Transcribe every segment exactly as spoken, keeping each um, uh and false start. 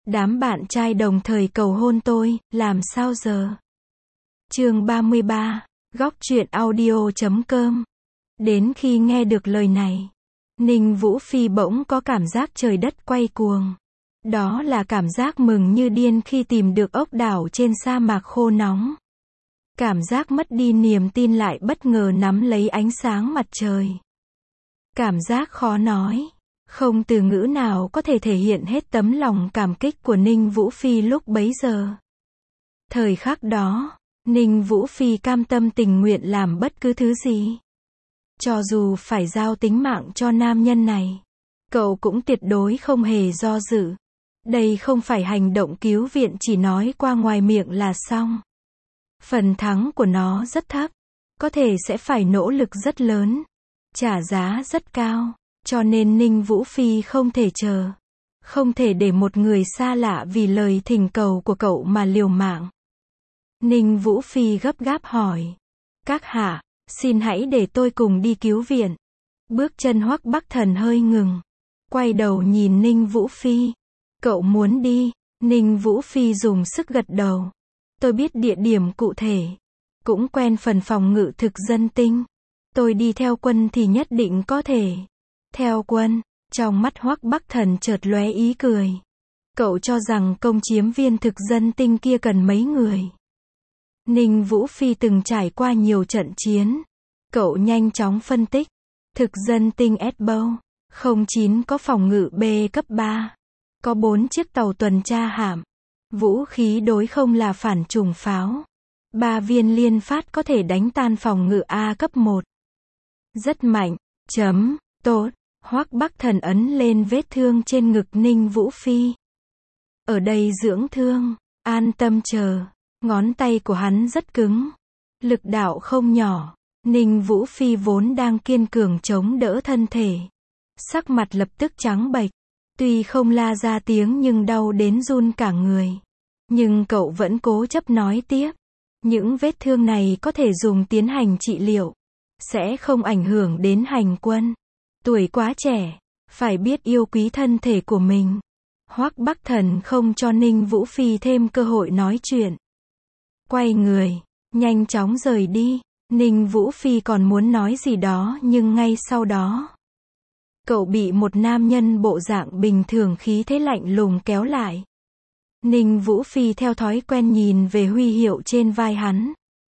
Đám bạn trai đồng thời cầu hôn tôi, làm sao giờ? Chương ba mươi ba, góc truyện audio chấm com. Đến khi nghe được lời này, Ninh Vũ Phi bỗng có cảm giác trời đất quay cuồng. Đó là cảm giác mừng như điên khi tìm được ốc đảo trên sa mạc khô nóng. Cảm giác mất đi niềm tin lại bất ngờ nắm lấy ánh sáng mặt trời. Cảm giác khó nói, không từ ngữ nào có thể thể hiện hết tấm lòng cảm kích của Ninh Vũ Phi lúc bấy giờ. Thời khắc đó, Ninh Vũ Phi cam tâm tình nguyện làm bất cứ thứ gì. Cho dù phải giao tính mạng cho nam nhân này, cậu cũng tuyệt đối không hề do dự. Đây không phải hành động cứu viện chỉ nói qua ngoài miệng là xong. Phần thắng của nó rất thấp, có thể sẽ phải nỗ lực rất lớn, trả giá rất cao, cho nên Ninh Vũ Phi không thể chờ. Không thể để một người xa lạ vì lời thỉnh cầu của cậu mà liều mạng. Ninh Vũ Phi gấp gáp hỏi. Các hạ, xin hãy để tôi cùng đi cứu viện. Bước chân Hoắc Bắc Thần hơi ngừng. Quay đầu nhìn Ninh Vũ Phi. Cậu muốn đi? Ninh Vũ Phi dùng sức gật đầu. Tôi biết địa điểm cụ thể. Cũng quen phần phòng ngự thực dân tinh. Tôi đi theo quân thì nhất định có thể. Theo quân, trong mắt Hoắc Bắc Thần chợt lóe ý cười. Cậu cho rằng công chiếm viên thực dân tinh kia cần mấy người? Ninh Vũ Phi từng trải qua nhiều trận chiến. Cậu nhanh chóng phân tích. Thực dân tinh S-Bow không chín có phòng ngự B cấp ba. Có bốn chiếc tàu tuần tra hạm. Vũ khí đối không là phản trùng pháo. Ba viên liên phát có thể đánh tan phòng ngự A cấp một. Rất mạnh. Chấm. Tốt. Hoắc Bắc Thần ấn lên vết thương trên ngực Ninh Vũ Phi. Ở đây dưỡng thương. An tâm chờ. Ngón tay của hắn rất cứng. Lực đạo không nhỏ. Ninh Vũ Phi vốn đang kiên cường chống đỡ thân thể. Sắc mặt lập tức trắng bệch. Tuy không la ra tiếng nhưng đau đến run cả người. Nhưng cậu vẫn cố chấp nói tiếp. Những vết thương này có thể dùng tiến hành trị liệu. Sẽ không ảnh hưởng đến hành quân. Tuổi quá trẻ. Phải biết yêu quý thân thể của mình. Hoắc Bắc Thần không cho Ninh Vũ Phi thêm cơ hội nói chuyện. Quay người. Nhanh chóng rời đi. Ninh Vũ Phi còn muốn nói gì đó nhưng ngay sau đó. Cậu bị một nam nhân bộ dạng bình thường khí thế lạnh lùng kéo lại. Ninh Vũ Phi theo thói quen nhìn về huy hiệu trên vai hắn.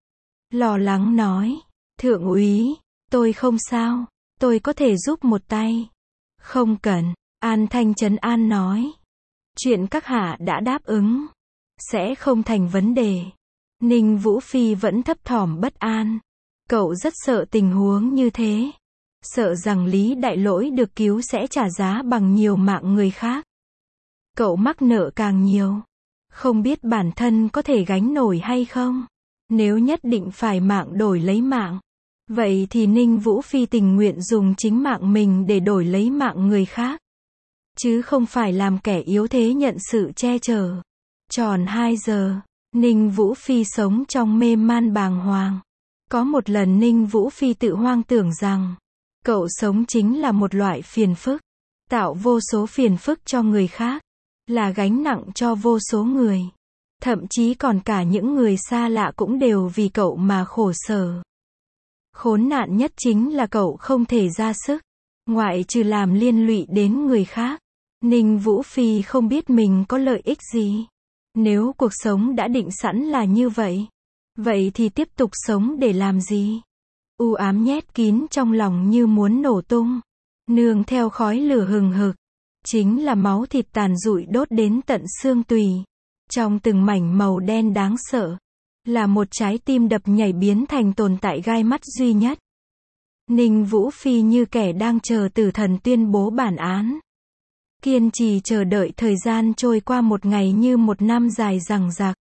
Lo lắng nói. Thượng úy, tôi không sao. Tôi có thể giúp một tay. Không cần. An Thanh trấn an nói. Chuyện các hạ đã đáp ứng. Sẽ không thành vấn đề. Ninh Vũ Phi vẫn thấp thỏm bất an. Cậu rất sợ tình huống như thế. Sợ rằng Lý Đại Lỗi được cứu sẽ trả giá bằng nhiều mạng người khác. Cậu mắc nợ càng nhiều. Không biết bản thân có thể gánh nổi hay không. Nếu nhất định phải mạng đổi lấy mạng. Vậy thì Ninh Vũ Phi tình nguyện dùng chính mạng mình để đổi lấy mạng người khác. Chứ không phải làm kẻ yếu thế nhận sự che chở. Tròn hai giờ. Ninh Vũ Phi sống trong mê man bàng hoàng. Có một lần Ninh Vũ Phi tự hoang tưởng rằng. Cậu sống chính là một loại phiền phức. Tạo vô số phiền phức cho người khác. Là gánh nặng cho vô số người. Thậm chí còn cả những người xa lạ cũng đều vì cậu mà khổ sở. Khốn nạn nhất chính là cậu không thể ra sức. Ngoại trừ làm liên lụy đến người khác. Ninh Vũ Phi không biết mình có lợi ích gì. Nếu cuộc sống đã định sẵn là như vậy. Vậy thì tiếp tục sống để làm gì? U ám nhét kín trong lòng như muốn nổ tung. Nương theo khói lửa hừng hực. Chính là máu thịt tàn rụi đốt đến tận xương tùy. Trong từng mảnh màu đen đáng sợ. Là một trái tim đập nhảy biến thành tồn tại gai mắt duy nhất. Ninh Vũ Phi như kẻ đang chờ tử thần tuyên bố bản án. Kiên trì chờ đợi thời gian trôi qua một ngày như một năm dài dằng dặc.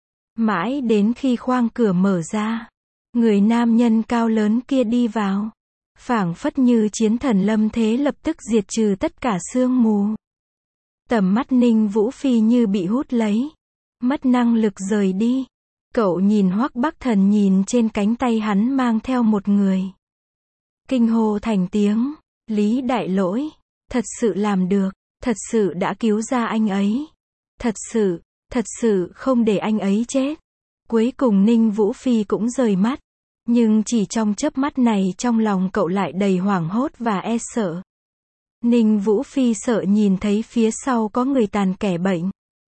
Mãi đến khi khoang cửa mở ra. Người nam nhân cao lớn kia đi vào. Phảng phất như chiến thần lâm thế lập tức diệt trừ tất cả sương mù. Tầm mắt Ninh Vũ Phi như bị hút lấy. Mất năng lực rời đi. Cậu nhìn Hoắc Bắc Thần nhìn trên cánh tay hắn mang theo một người. Kinh hô thành tiếng. Lý Đại Lỗi. Thật sự làm được. Thật sự đã cứu ra anh ấy. Thật sự, thật sự không để anh ấy chết. Cuối cùng Ninh Vũ Phi cũng rời mắt. Nhưng chỉ trong chớp mắt này trong lòng cậu lại đầy hoảng hốt và e sợ. Ninh Vũ Phi sợ nhìn thấy phía sau có người tàn kẻ bệnh.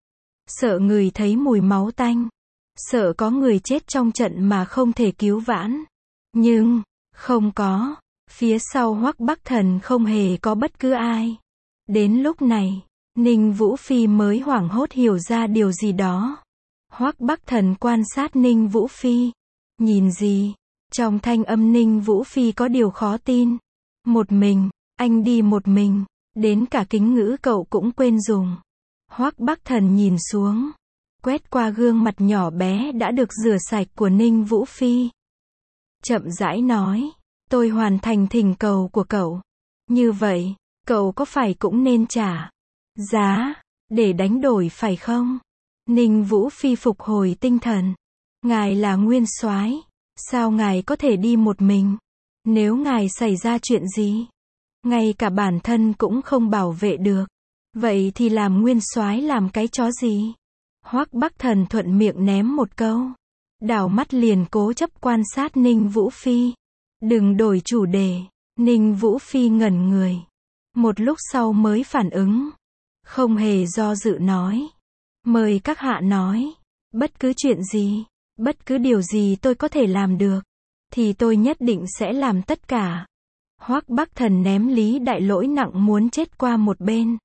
Sợ người thấy mùi máu tanh. Sợ có người chết trong trận mà không thể cứu vãn. Nhưng, không có. Phía sau Hoắc Bắc Thần không hề có bất cứ ai. Đến lúc này, Ninh Vũ Phi mới hoảng hốt hiểu ra điều gì đó. Hoắc Bắc Thần quan sát Ninh Vũ Phi. Nhìn gì? Trong thanh âm Ninh Vũ Phi có điều khó tin. Một mình, anh đi một mình, đến cả kính ngữ cậu cũng quên dùng. Hoắc Bắc Thần nhìn xuống, quét qua gương mặt nhỏ bé đã được rửa sạch của Ninh Vũ Phi. Chậm rãi nói, tôi hoàn thành thỉnh cầu của cậu. Như vậy, cậu có phải cũng nên trả giá để đánh đổi phải không? Ninh Vũ Phi phục hồi tinh thần. Ngài là nguyên soái, sao ngài có thể đi một mình? Nếu ngài xảy ra chuyện gì, ngay cả bản thân cũng không bảo vệ được, vậy thì làm nguyên soái làm cái chó gì? Hoắc Bắc Thần thuận miệng ném một câu, đảo mắt liền cố chấp quan sát Ninh Vũ Phi. Đừng đổi chủ đề. Ninh Vũ Phi ngẩn người, một lúc sau mới phản ứng, không hề do dự nói, mời các hạ nói, bất cứ chuyện gì, bất cứ điều gì tôi có thể làm được, thì tôi nhất định sẽ làm tất cả. Hoắc Bắc Thần ném Lý Đại Lỗi nặng muốn chết qua một bên.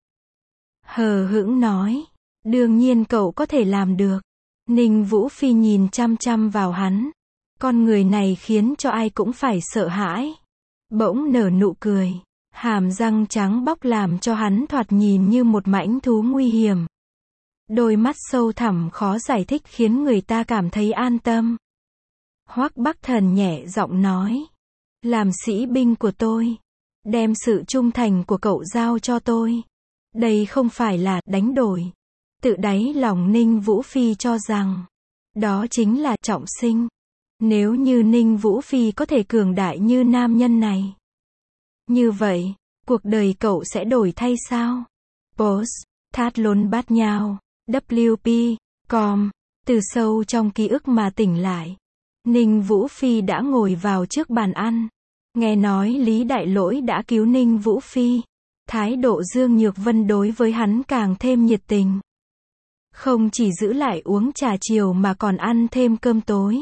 Hờ hững nói, đương nhiên cậu có thể làm được. Ninh Vũ Phi nhìn chăm chăm vào hắn. Con người này khiến cho ai cũng phải sợ hãi. Bỗng nở nụ cười. Hàm răng trắng bóc làm cho hắn thoạt nhìn như một mãnh thú nguy hiểm. Đôi mắt sâu thẳm khó giải thích khiến người ta cảm thấy an tâm. Hoắc Bắc Thần nhẹ giọng nói, làm sĩ binh của tôi, đem sự trung thành của cậu giao cho tôi. Đây không phải là đánh đổi. Tự đáy lòng Ninh Vũ Phi cho rằng, đó chính là trọng sinh. Nếu như Ninh Vũ Phi có thể cường đại như nam nhân này, như vậy, cuộc đời cậu sẽ đổi thay sao? Post, thát lốn bát nhau, W P, com, từ sâu trong ký ức mà tỉnh lại. Ninh Vũ Phi đã ngồi vào trước bàn ăn. Nghe nói Lý Đại Lỗi đã cứu Ninh Vũ Phi. Thái độ Dương Nhược Vân đối với hắn càng thêm nhiệt tình. Không chỉ giữ lại uống trà chiều mà còn ăn thêm cơm tối.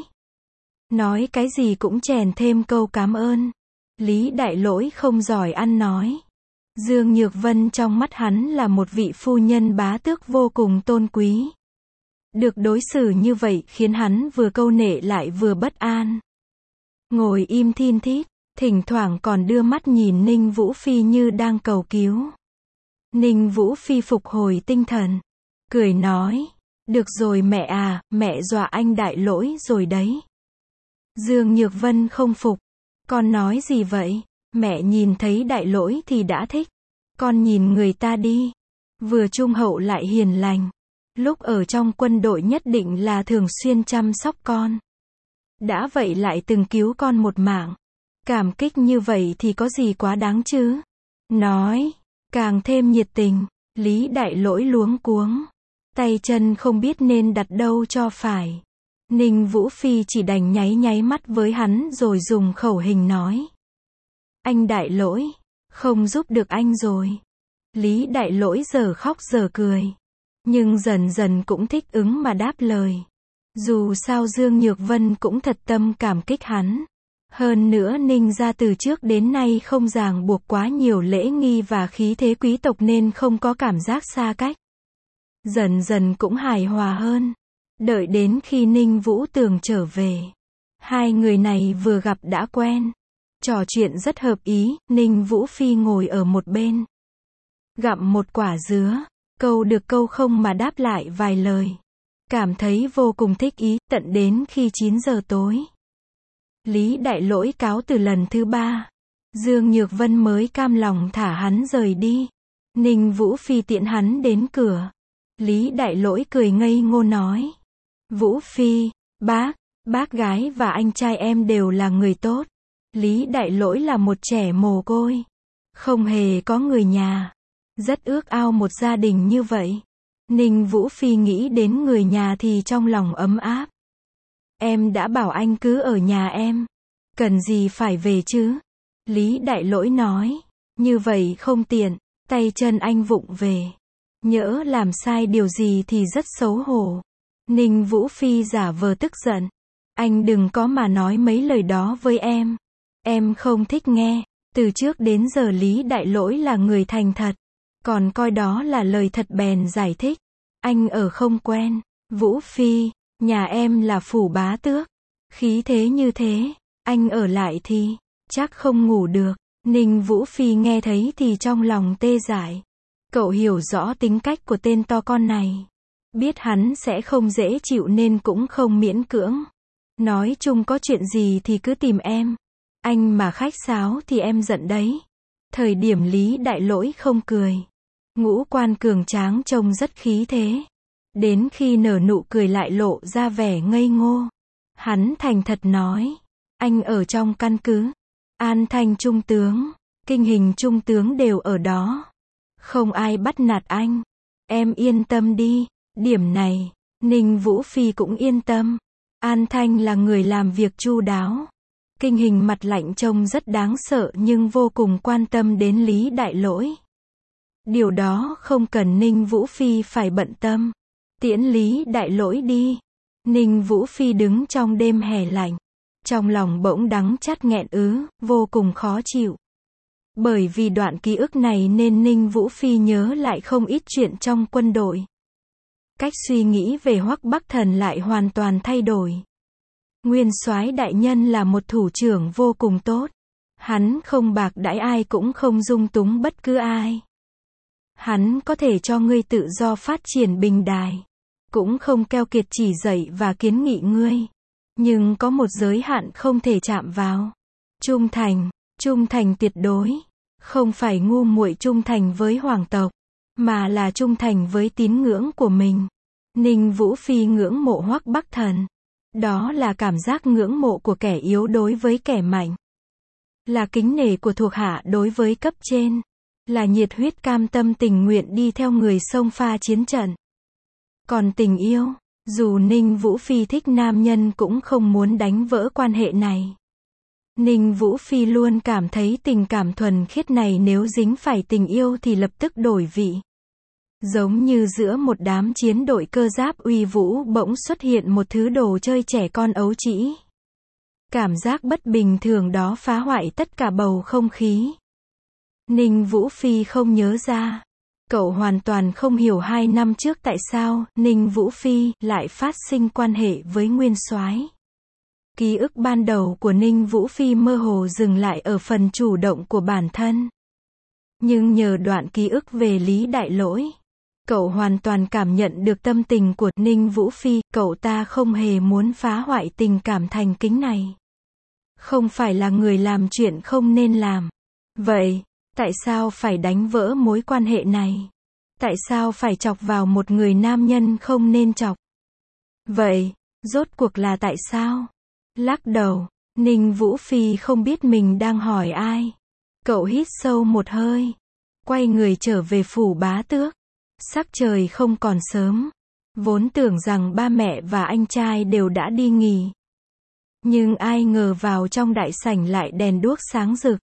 Nói cái gì cũng chèn thêm câu cảm ơn. Lý Đại Lỗi không giỏi ăn nói. Dương Nhược Vân trong mắt hắn là một vị phu nhân bá tước vô cùng tôn quý. Được đối xử như vậy khiến hắn vừa câu nệ lại vừa bất an. Ngồi im thin thít, thỉnh thoảng còn đưa mắt nhìn Ninh Vũ Phi như đang cầu cứu. Ninh Vũ Phi phục hồi tinh thần, cười nói, được rồi mẹ à, mẹ dọa anh Đại Lỗi rồi đấy. Dương Nhược Vân không phục, con nói gì vậy? Mẹ nhìn thấy Đại Lỗi thì đã thích. Con nhìn người ta đi, vừa trung hậu lại hiền lành. Lúc ở trong quân đội nhất định là thường xuyên chăm sóc con. Đã vậy lại từng cứu con một mạng. Cảm kích như vậy thì có gì quá đáng chứ? Nói, càng thêm nhiệt tình. Lý Đại Lỗi luống cuống, tay chân không biết nên đặt đâu cho phải. Ninh Vũ Phi chỉ đành nháy nháy mắt với hắn rồi dùng khẩu hình nói, anh Đại Lỗi, không giúp được anh rồi. Lý Đại Lỗi giờ khóc giờ cười, nhưng dần dần cũng thích ứng mà đáp lời. Dù sao Dương Nhược Vân cũng thật tâm cảm kích hắn. Hơn nữa Ninh gia từ trước đến nay không ràng buộc quá nhiều lễ nghi và khí thế quý tộc nên không có cảm giác xa cách. Dần dần cũng hài hòa hơn. Đợi đến khi Ninh Vũ Tường trở về, hai người này vừa gặp đã quen. Trò chuyện rất hợp ý. Ninh Vũ Phi ngồi ở một bên, gặm một quả dứa, câu được câu không mà đáp lại vài lời. Cảm thấy vô cùng thích ý, tận đến khi chín giờ tối. Lý Đại Lỗi cáo từ lần thứ ba. Dương Nhược Vân mới cam lòng thả hắn rời đi. Ninh Vũ Phi tiễn hắn đến cửa. Lý Đại Lỗi cười ngây ngô nói, Vũ Phi, bác, bác gái và anh trai em đều là người tốt. Lý Đại Lỗi là một trẻ mồ côi, không hề có người nhà. Rất ước ao một gia đình như vậy. Ninh Vũ Phi nghĩ đến người nhà thì trong lòng ấm áp. Em đã bảo anh cứ ở nhà em. Cần gì phải về chứ? Lý Đại Lỗi nói. Như vậy không tiện. Tay chân anh vụng về. Nhỡ làm sai điều gì thì rất xấu hổ. Ninh Vũ Phi giả vờ tức giận. Anh đừng có mà nói mấy lời đó với em. Em không thích nghe. Từ trước đến giờ Lý Đại Lỗi là người thành thật. Còn coi đó là lời thật bèn giải thích. Anh ở không quen. Vũ Phi, nhà em là phủ bá tước. Khí thế như thế, anh ở lại thì chắc không ngủ được. Ninh Vũ Phi nghe thấy thì trong lòng tê dại. Cậu hiểu rõ tính cách của tên to con này. Biết hắn sẽ không dễ chịu nên cũng không miễn cưỡng. Nói chung có chuyện gì thì cứ tìm em. Anh mà khách sáo thì em giận đấy. Thời điểm Lý Đại Lỗi không cười. Ngũ quan cường tráng trông rất khí thế. Đến khi nở nụ cười lại lộ ra vẻ ngây ngô. Hắn thành thật nói. Anh ở trong căn cứ. An Thanh trung tướng, Kinh Hình trung tướng đều ở đó. Không ai bắt nạt anh. Em yên tâm đi. Điểm này, Ninh Vũ Phi cũng yên tâm. An Thanh là người làm việc chu đáo. Kinh Hình mặt lạnh trông rất đáng sợ nhưng vô cùng quan tâm đến Lý Đại Lỗi. Điều đó không cần Ninh Vũ Phi phải bận tâm. Tiễn Lý Đại Lỗi đi. Ninh Vũ Phi đứng trong đêm hè lạnh. Trong lòng bỗng đắng chát nghẹn ứ, vô cùng khó chịu. Bởi vì đoạn ký ức này nên Ninh Vũ Phi nhớ lại không ít chuyện trong quân đội. Cách suy nghĩ về Hoắc Bắc Thần lại hoàn toàn thay đổi. Nguyên soái đại nhân là một thủ trưởng vô cùng tốt. Hắn không bạc đãi ai cũng không dung túng bất cứ ai. Hắn có thể cho ngươi tự do phát triển bình đài. Cũng không keo kiệt chỉ dạy và kiến nghị ngươi. Nhưng có một giới hạn không thể chạm vào. Trung thành, trung thành tuyệt đối. Không phải ngu muội trung thành với hoàng tộc, mà là trung thành với tín ngưỡng của mình. Ninh Vũ Phi ngưỡng mộ Hoắc Bắc Thần. Đó là cảm giác ngưỡng mộ của kẻ yếu đối với kẻ mạnh. Là kính nể của thuộc hạ đối với cấp trên. Là nhiệt huyết cam tâm tình nguyện đi theo người xông pha chiến trận. Còn tình yêu, dù Ninh Vũ Phi thích nam nhân cũng không muốn đánh vỡ quan hệ này. Ninh Vũ Phi luôn cảm thấy tình cảm thuần khiết này nếu dính phải tình yêu thì lập tức đổi vị. Giống như giữa một đám chiến đội cơ giáp uy vũ bỗng xuất hiện một thứ đồ chơi trẻ con ấu trĩ. Cảm giác bất bình thường đó phá hoại tất cả bầu không khí. Ninh Vũ Phi không nhớ ra. Cậu hoàn toàn không hiểu hai năm trước tại sao Ninh Vũ Phi lại phát sinh quan hệ với Nguyên Soái. Ký ức ban đầu của Ninh Vũ Phi mơ hồ dừng lại ở phần chủ động của bản thân. Nhưng nhờ đoạn ký ức về Lý Đại Lỗi, cậu hoàn toàn cảm nhận được tâm tình của Ninh Vũ Phi. Cậu ta không hề muốn phá hoại tình cảm thành kính này. Không phải là người làm chuyện không nên làm. Vậy, tại sao phải đánh vỡ mối quan hệ này? Tại sao phải chọc vào một người nam nhân không nên chọc? Vậy, rốt cuộc là tại sao? Lắc đầu, Ninh Vũ Phi không biết mình đang hỏi ai. Cậu hít sâu một hơi, quay người trở về phủ bá tước. Sắc trời không còn sớm. Vốn tưởng rằng ba mẹ và anh trai đều đã đi nghỉ. Nhưng ai ngờ vào trong đại sảnh lại đèn đuốc sáng rực.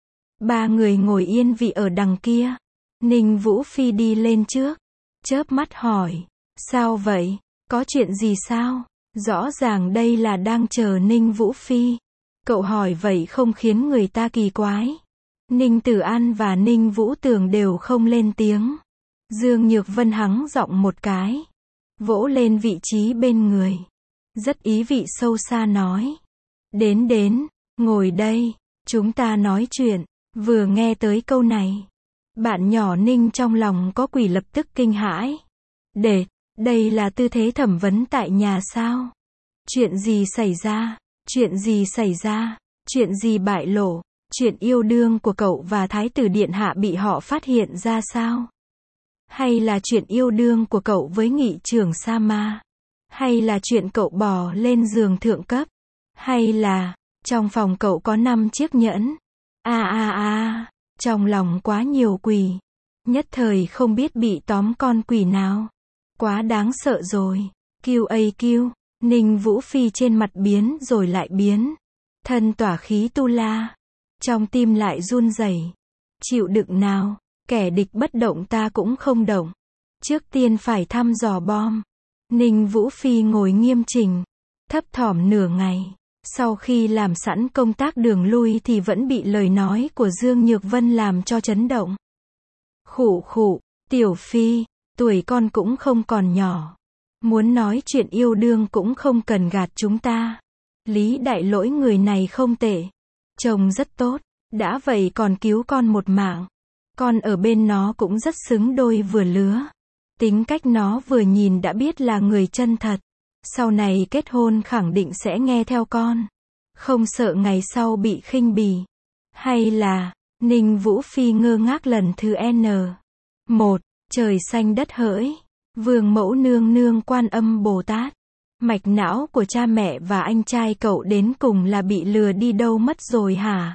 Ba người ngồi yên vị ở đằng kia. Ninh Vũ Phi đi lên trước, chớp mắt hỏi, sao vậy? Có chuyện gì sao? Rõ ràng đây là đang chờ Ninh Vũ Phi. Cậu hỏi vậy không khiến người ta kỳ quái. Ninh Tử An và Ninh Vũ Tường đều không lên tiếng. Dương Nhược Vân hắng giọng một cái, vỗ lên vị trí bên người. Rất ý vị sâu xa nói. Đến đến, ngồi đây, chúng ta nói chuyện. Vừa nghe tới câu này, bạn nhỏ Ninh trong lòng có quỷ lập tức kinh hãi. Để, đây là tư thế thẩm vấn tại nhà sao? Chuyện gì xảy ra? Chuyện gì xảy ra? Chuyện gì bại lộ? Chuyện yêu đương của cậu và Thái tử Điện Hạ bị họ phát hiện ra sao? Hay là chuyện yêu đương của cậu với nghị trưởng Sa Ma? Hay là chuyện cậu bò lên giường thượng cấp? Hay là, trong phòng cậu có năm chiếc nhẫn? À à à, trong lòng quá nhiều quỷ. Nhất thời không biết bị tóm con quỷ nào. Quá đáng sợ rồi. Kiu ây kiu. Ninh Vũ Phi trên mặt biến rồi lại biến. Thân tỏa khí tu la. Trong tim lại run rẩy. Chịu đựng nào. Kẻ địch bất động ta cũng không động. Trước tiên phải thăm dò bom. Ninh Vũ Phi ngồi nghiêm chỉnh. Thấp thỏm nửa ngày. Sau khi làm sẵn công tác đường lui thì vẫn bị lời nói của Dương Nhược Vân làm cho chấn động. Khụ khụ, Tiểu Phi, tuổi con cũng không còn nhỏ. Muốn nói chuyện yêu đương cũng không cần gạt chúng ta. Lý Đại Lỗi người này không tệ. Chồng rất tốt, đã vậy còn cứu con một mạng. Con ở bên nó cũng rất xứng đôi vừa lứa. Tính cách nó vừa nhìn đã biết là người chân thật. Sau này kết hôn khẳng định sẽ nghe theo con. Không sợ ngày sau bị khinh bỉ. Hay là, Ninh Vũ Phi ngơ ngác lần thứ N. một. Trời xanh đất hỡi. Vương mẫu nương nương Quan Âm Bồ Tát. Mạch não của cha mẹ và anh trai cậu đến cùng là bị lừa đi đâu mất rồi hả?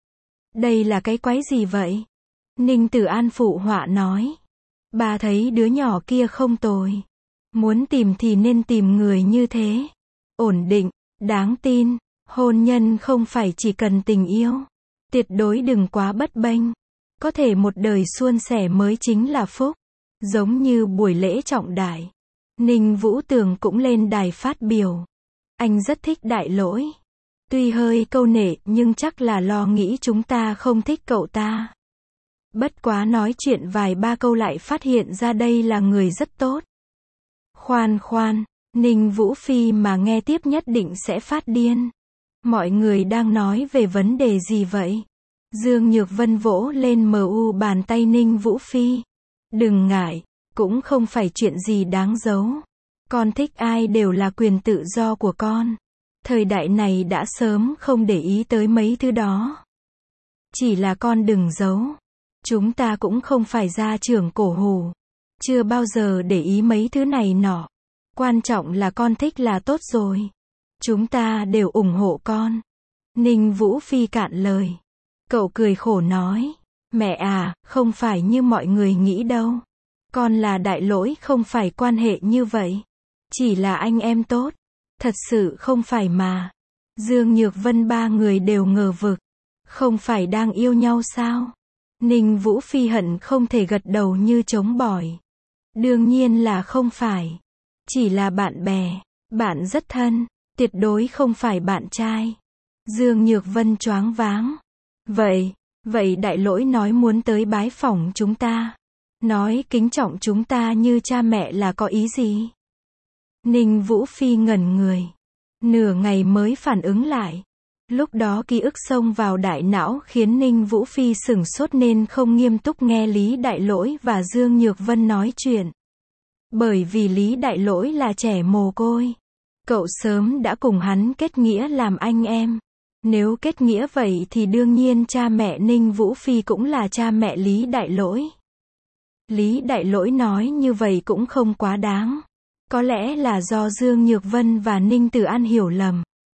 Đây là cái quái gì vậy? Ninh Tử An phụ họa nói. Bà thấy đứa nhỏ kia không tồi. Muốn tìm thì nên tìm người như thế. Ổn định, đáng tin. Hôn nhân không phải chỉ cần tình yêu. Tuyệt đối đừng quá bất bênh. Có thể một đời suôn sẻ mới chính là phúc. Giống như buổi lễ trọng đại. Ninh Vũ Tường cũng lên đài phát biểu. Anh rất thích Đại Lỗi. Tuy hơi câu nệ nhưng chắc là lo nghĩ chúng ta không thích cậu ta. Bất quá nói chuyện vài ba câu lại phát hiện ra đây là người rất tốt. Khoan khoan, Ninh Vũ Phi mà nghe tiếp nhất định sẽ phát điên. Mọi người đang nói về vấn đề gì vậy? Dương Nhược Vân vỗ lên mờ u bàn tay Ninh Vũ Phi. Đừng ngại, cũng không phải chuyện gì đáng giấu. Con thích ai đều là quyền tự do của con. Thời đại này đã sớm không để ý tới mấy thứ đó. Chỉ là con đừng giấu. Chúng ta cũng không phải gia trưởng cổ hủ. Chưa bao giờ để ý mấy thứ này nọ. Quan trọng là con thích là tốt rồi. Chúng ta đều ủng hộ con. Ninh Vũ Phi cạn lời. Cậu cười khổ nói. Mẹ à, không phải như mọi người nghĩ đâu. Con là Đại Lỗi không phải quan hệ như vậy. Chỉ là anh em tốt. Thật sự không phải mà. Dương Nhược Vân ba người đều ngờ vực. Không phải đang yêu nhau sao? Ninh Vũ Phi hận không thể gật đầu như trống bỏi. Đương nhiên là không phải. Chỉ là bạn bè. Bạn rất thân. Tuyệt đối không phải bạn trai. Dương Nhược Vân choáng váng. Vậy, vậy Đại Lỗi nói muốn tới bái phỏng chúng ta. Nói kính trọng chúng ta như cha mẹ là có ý gì? Ninh Vũ Phi ngẩn người. Nửa ngày mới phản ứng lại. Lúc đó ký ức xông vào đại não khiến Ninh Vũ Phi sửng sốt nên không nghiêm túc nghe Lý Đại Lỗi và Dương Nhược Vân nói chuyện. Bởi vì Lý Đại Lỗi là trẻ mồ côi. Cậu sớm đã cùng hắn kết nghĩa làm anh em. Nếu kết nghĩa vậy thì đương nhiên cha mẹ Ninh Vũ Phi cũng là cha mẹ Lý Đại Lỗi. Lý Đại Lỗi nói như vậy cũng không quá đáng. Có lẽ là do Dương Nhược Vân và Ninh Tử An hiểu lầm.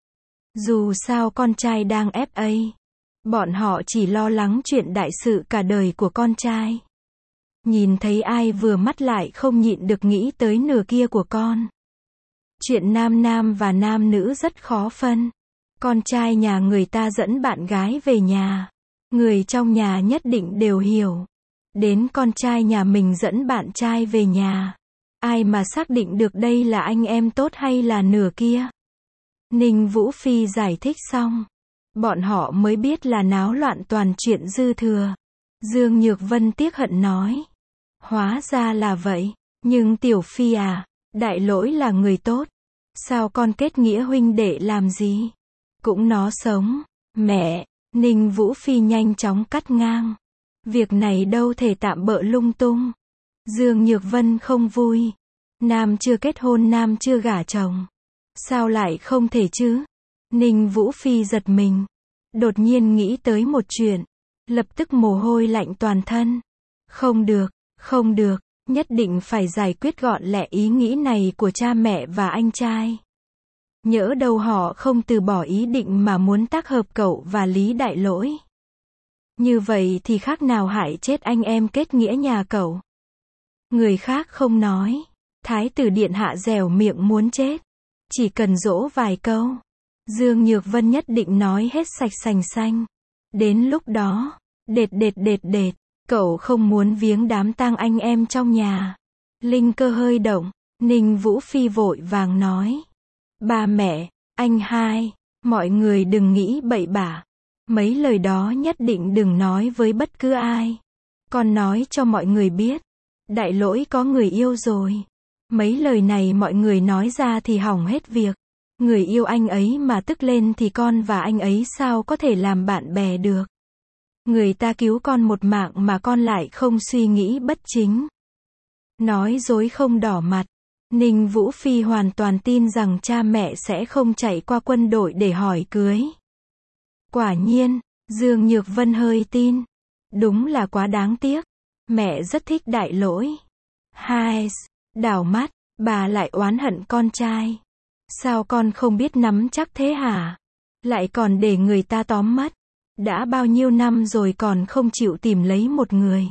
Dù sao con trai đang ép a. Bọn họ chỉ lo lắng chuyện đại sự cả đời của con trai. Nhìn thấy ai vừa mắt lại không nhịn được nghĩ tới nửa kia của con. Chuyện nam nam và nam nữ rất khó phân. Con trai nhà người ta dẫn bạn gái về nhà. Người trong nhà nhất định đều hiểu. Đến con trai nhà mình dẫn bạn trai về nhà. Ai mà xác định được đây là anh em tốt hay là nửa kia? Ninh Vũ Phi giải thích xong. Bọn họ mới biết là náo loạn toàn chuyện dư thừa. Dương Nhược Vân tiếc hận nói. Hóa ra là vậy. Nhưng Tiểu Phi à, Đại Lỗi là người tốt. Sao con kết nghĩa huynh đệ làm gì? Cũng nó sống. Mẹ, Ninh Vũ Phi nhanh chóng cắt ngang. Việc này đâu thể tạm bợ lung tung. Dương Nhược Vân không vui. Nam chưa kết hôn nam chưa gả chồng. Sao lại không thể chứ? Ninh Vũ Phi giật mình. Đột nhiên nghĩ tới một chuyện. Lập tức mồ hôi lạnh toàn thân. Không được, không được. Nhất định phải giải quyết gọn lẹ ý nghĩ này của cha mẹ và anh trai. Nhỡ đâu họ không từ bỏ ý định mà muốn tác hợp cậu và Lý Đại Lỗi. Như vậy thì khác nào hại chết anh em kết nghĩa nhà cậu. Người khác không nói. Thái tử điện hạ dẻo miệng muốn chết. Chỉ cần dỗ vài câu, Dương Nhược Vân nhất định nói hết sạch sành xanh. Đến lúc đó, đệt đệt đệt đệt, cậu không muốn viếng đám tang anh em trong nhà. Linh cơ hơi động, Ninh Vũ Phi vội vàng nói. Ba mẹ, anh hai, mọi người đừng nghĩ bậy bạ. Mấy lời đó nhất định đừng nói với bất cứ ai. Con nói cho mọi người biết, đại lỗi có người yêu rồi. Mấy lời này mọi người nói ra thì hỏng hết việc. Người yêu anh ấy mà tức lên thì con và anh ấy sao có thể làm bạn bè được. Người ta cứu con một mạng mà con lại không suy nghĩ bất chính. Nói dối không đỏ mặt. Ninh Vũ Phi hoàn toàn tin rằng cha mẹ sẽ không chạy qua quân đội để hỏi cưới. Quả nhiên, Dương Nhược Vân hơi tin. Đúng là quá đáng tiếc. Mẹ rất thích đại lỗi. Hai, đảo mắt, bà lại oán hận con trai. Sao con không biết nắm chắc thế hả? Lại còn để người ta tóm mất. Đã bao nhiêu năm rồi còn không chịu tìm lấy một người.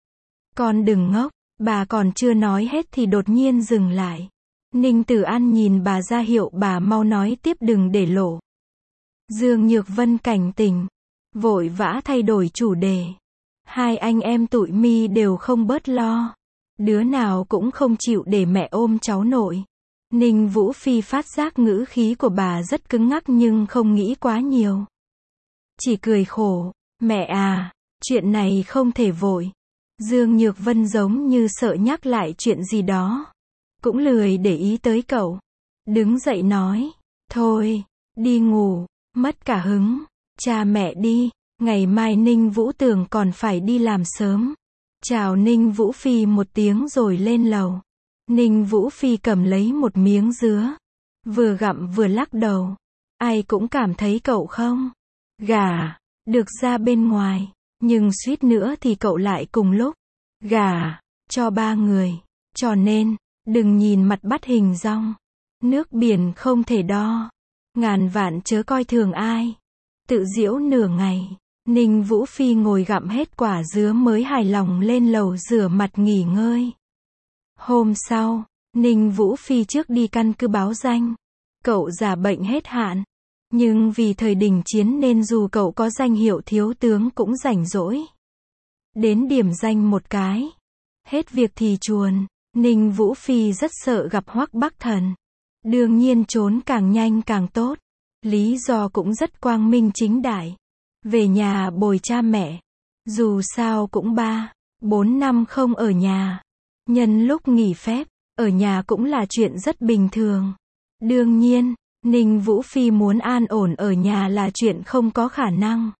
Con đừng ngốc, bà còn chưa nói hết thì đột nhiên dừng lại. Ninh Tử An nhìn bà ra hiệu bà mau nói tiếp đừng để lộ. Dương Nhược Vân cảnh tỉnh, vội vã thay đổi chủ đề. Hai anh em tụi mi đều không bớt lo. Đứa nào cũng không chịu để mẹ ôm cháu nội. Ninh Vũ Phi phát giác ngữ khí của bà rất cứng ngắc nhưng không nghĩ quá nhiều. Chỉ cười khổ, mẹ à, chuyện này không thể vội. Dương Nhược Vân giống như sợ nhắc lại chuyện gì đó. Cũng lười để ý tới cậu. Đứng dậy nói, thôi, đi ngủ, mất cả hứng. Cha mẹ đi, ngày mai Ninh Vũ Tường còn phải đi làm sớm. Chào Ninh Vũ Phi một tiếng rồi lên lầu. Ninh Vũ Phi cầm lấy một miếng dứa. Vừa gặm vừa lắc đầu. Ai cũng cảm thấy cậu không gả được ra bên ngoài. Nhưng suýt nữa thì cậu lại cùng lúc gả cho ba người. Cho nên, đừng nhìn mặt bắt hình dong. Nước biển không thể đo. Ngàn vạn chớ coi thường ai. Tự giễu nửa ngày. Ninh Vũ Phi ngồi gặm hết quả dứa mới hài lòng lên lầu rửa mặt nghỉ ngơi. Hôm sau, Ninh Vũ Phi trước đi căn cứ báo danh. Cậu giả bệnh hết hạn. Nhưng vì thời đình chiến nên dù cậu có danh hiệu thiếu tướng cũng rảnh rỗi. Đến điểm danh một cái. Hết việc thì chuồn. Ninh Vũ Phi rất sợ gặp Hoắc Bắc Thần. Đương nhiên trốn càng nhanh càng tốt. Lý do cũng rất quang minh chính đại. Về nhà bồi cha mẹ. Dù sao cũng ba, bốn năm không ở nhà. Nhân lúc nghỉ phép, ở nhà cũng là chuyện rất bình thường. Đương nhiên, Ninh Vũ Phi muốn an ổn ở nhà là chuyện không có khả năng.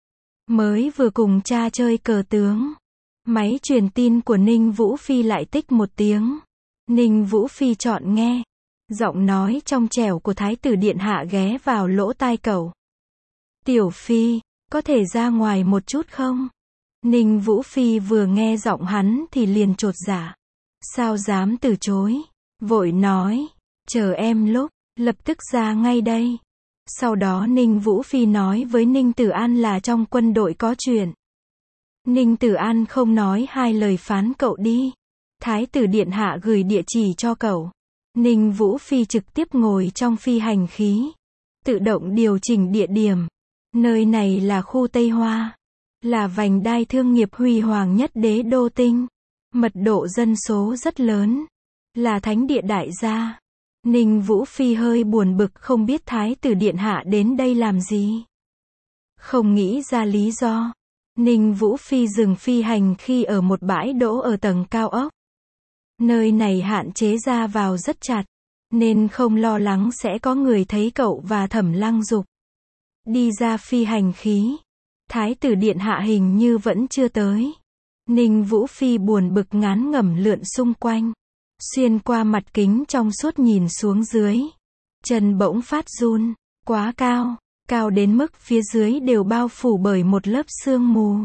Mới vừa cùng cha chơi cờ tướng. Máy truyền tin của Ninh Vũ Phi lại tích một tiếng. Ninh Vũ Phi chọn nghe. Giọng nói trong trẻo của Thái tử Điện Hạ ghé vào lỗ tai cậu. Tiểu Phi, có thể ra ngoài một chút không? Ninh Vũ Phi vừa nghe giọng hắn thì liền chột dạ. Sao dám từ chối? Vội nói, chờ em lúc, lập tức ra ngay đây. Sau đó Ninh Vũ Phi nói với Ninh Tử An là trong quân đội có chuyện. Ninh Tử An không nói hai lời phán cậu đi. Thái tử Điện Hạ gửi địa chỉ cho cậu. Ninh Vũ Phi trực tiếp ngồi trong phi hành khí. Tự động điều chỉnh địa điểm. Nơi này là khu Tây Hoa. Là vành đai thương nghiệp huy hoàng nhất đế đô tinh. Mật độ dân số rất lớn. Là thánh địa đại gia. Ninh Vũ Phi hơi buồn bực không biết Thái tử Điện Hạ đến đây làm gì. Không nghĩ ra lý do. Ninh Vũ Phi dừng phi hành khi ở một bãi đỗ ở tầng cao ốc. Nơi này hạn chế ra vào rất chặt. Nên không lo lắng sẽ có người thấy cậu và Thẩm Lăng Dục. Đi ra phi hành khí. Thái tử Điện Hạ hình như vẫn chưa tới. Ninh Vũ Phi buồn bực ngán ngẩm lượn xung quanh. Xuyên qua mặt kính trong suốt nhìn xuống dưới. Chân bỗng phát run. Quá cao. Cao đến mức phía dưới đều bao phủ bởi một lớp sương mù.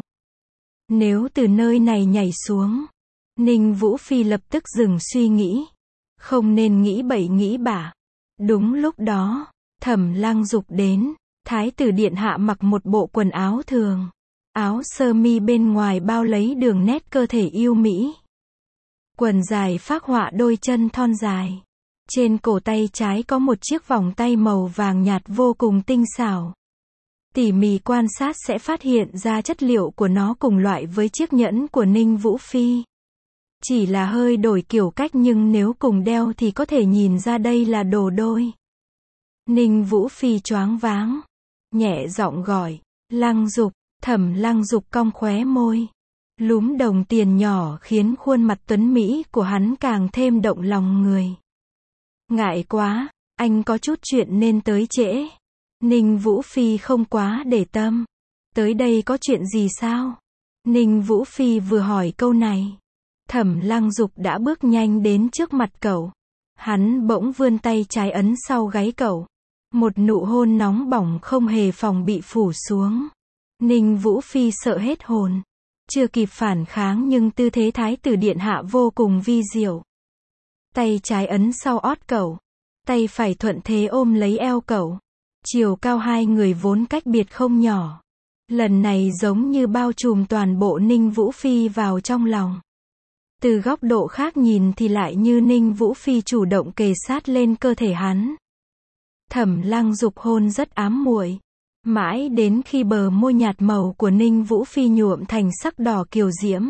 Nếu từ nơi này nhảy xuống. Ninh Vũ Phi lập tức dừng suy nghĩ. Không nên nghĩ bậy nghĩ bạ. Đúng lúc đó, Thẩm Lăng Dục đến. Thái tử Điện Hạ mặc một bộ quần áo thường. Áo sơ mi bên ngoài bao lấy đường nét cơ thể yêu mỹ. Quần dài phác họa đôi chân thon dài. Trên cổ tay trái có một chiếc vòng tay màu vàng nhạt vô cùng tinh xảo. Tỉ mỉ quan sát sẽ phát hiện ra chất liệu của nó cùng loại với chiếc nhẫn của Ninh Vũ Phi. Chỉ là hơi đổi kiểu cách nhưng nếu cùng đeo thì có thể nhìn ra đây là đồ đôi. Ninh Vũ Phi choáng váng. Nhẹ giọng gọi, Lăng Dục. Thẩm Lăng Dục cong khóe môi. Lúm đồng tiền nhỏ khiến khuôn mặt tuấn Mỹ của hắn càng thêm động lòng người. Ngại quá, anh có chút chuyện nên tới trễ. Ninh Vũ Phi không quá để tâm. Tới đây có chuyện gì sao? Ninh Vũ Phi vừa hỏi câu này. Thẩm Lăng Dục đã bước nhanh đến trước mặt cậu. Hắn bỗng vươn tay trái ấn sau gáy cậu. Một nụ hôn nóng bỏng không hề phòng bị phủ xuống. Ninh Vũ Phi sợ hết hồn. Chưa kịp phản kháng nhưng tư thế thái tử điện hạ vô cùng vi diệu. Tay trái ấn sau ót cậu. Tay phải thuận thế ôm lấy eo cậu. Chiều cao hai người vốn cách biệt không nhỏ. Lần này giống như bao trùm toàn bộ Ninh Vũ Phi vào trong lòng. Từ góc độ khác nhìn thì lại như Ninh Vũ Phi chủ động kề sát lên cơ thể hắn. Thẩm Lăng Dục hôn rất ám muội. Mãi đến khi bờ môi nhạt màu của Ninh Vũ Phi nhuộm thành sắc đỏ kiều diễm.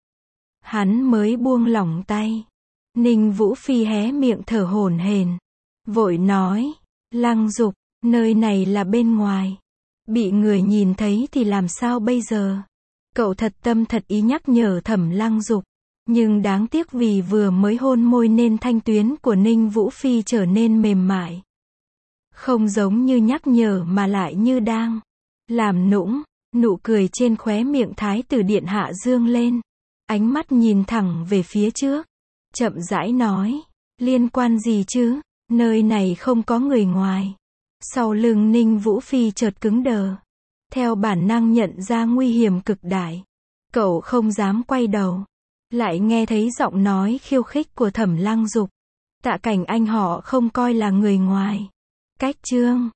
Hắn mới buông lỏng tay. Ninh Vũ Phi hé miệng thở hổn hển. Vội nói, Lăng Dục, nơi này là bên ngoài. Bị người nhìn thấy thì làm sao bây giờ? Cậu thật tâm thật ý nhắc nhở Thẩm Lăng Dục. Nhưng đáng tiếc vì vừa mới hôn môi nên thanh tuyến của Ninh Vũ Phi trở nên mềm mại. Không giống như nhắc nhở mà lại như đang làm nũng. Nụ cười trên khóe miệng thái tử điện hạ dương lên. Ánh mắt nhìn thẳng về phía trước. Chậm rãi nói, liên quan gì chứ? Nơi này không có người ngoài. Sau lưng Ninh Vũ Phi chợt cứng đờ. Theo bản năng nhận ra nguy hiểm cực đại. Cậu không dám quay đầu. Lại nghe thấy giọng nói khiêu khích của Thẩm Lăng Dục. Tạ Cảnh Anh họ không coi là người ngoài. Cách chương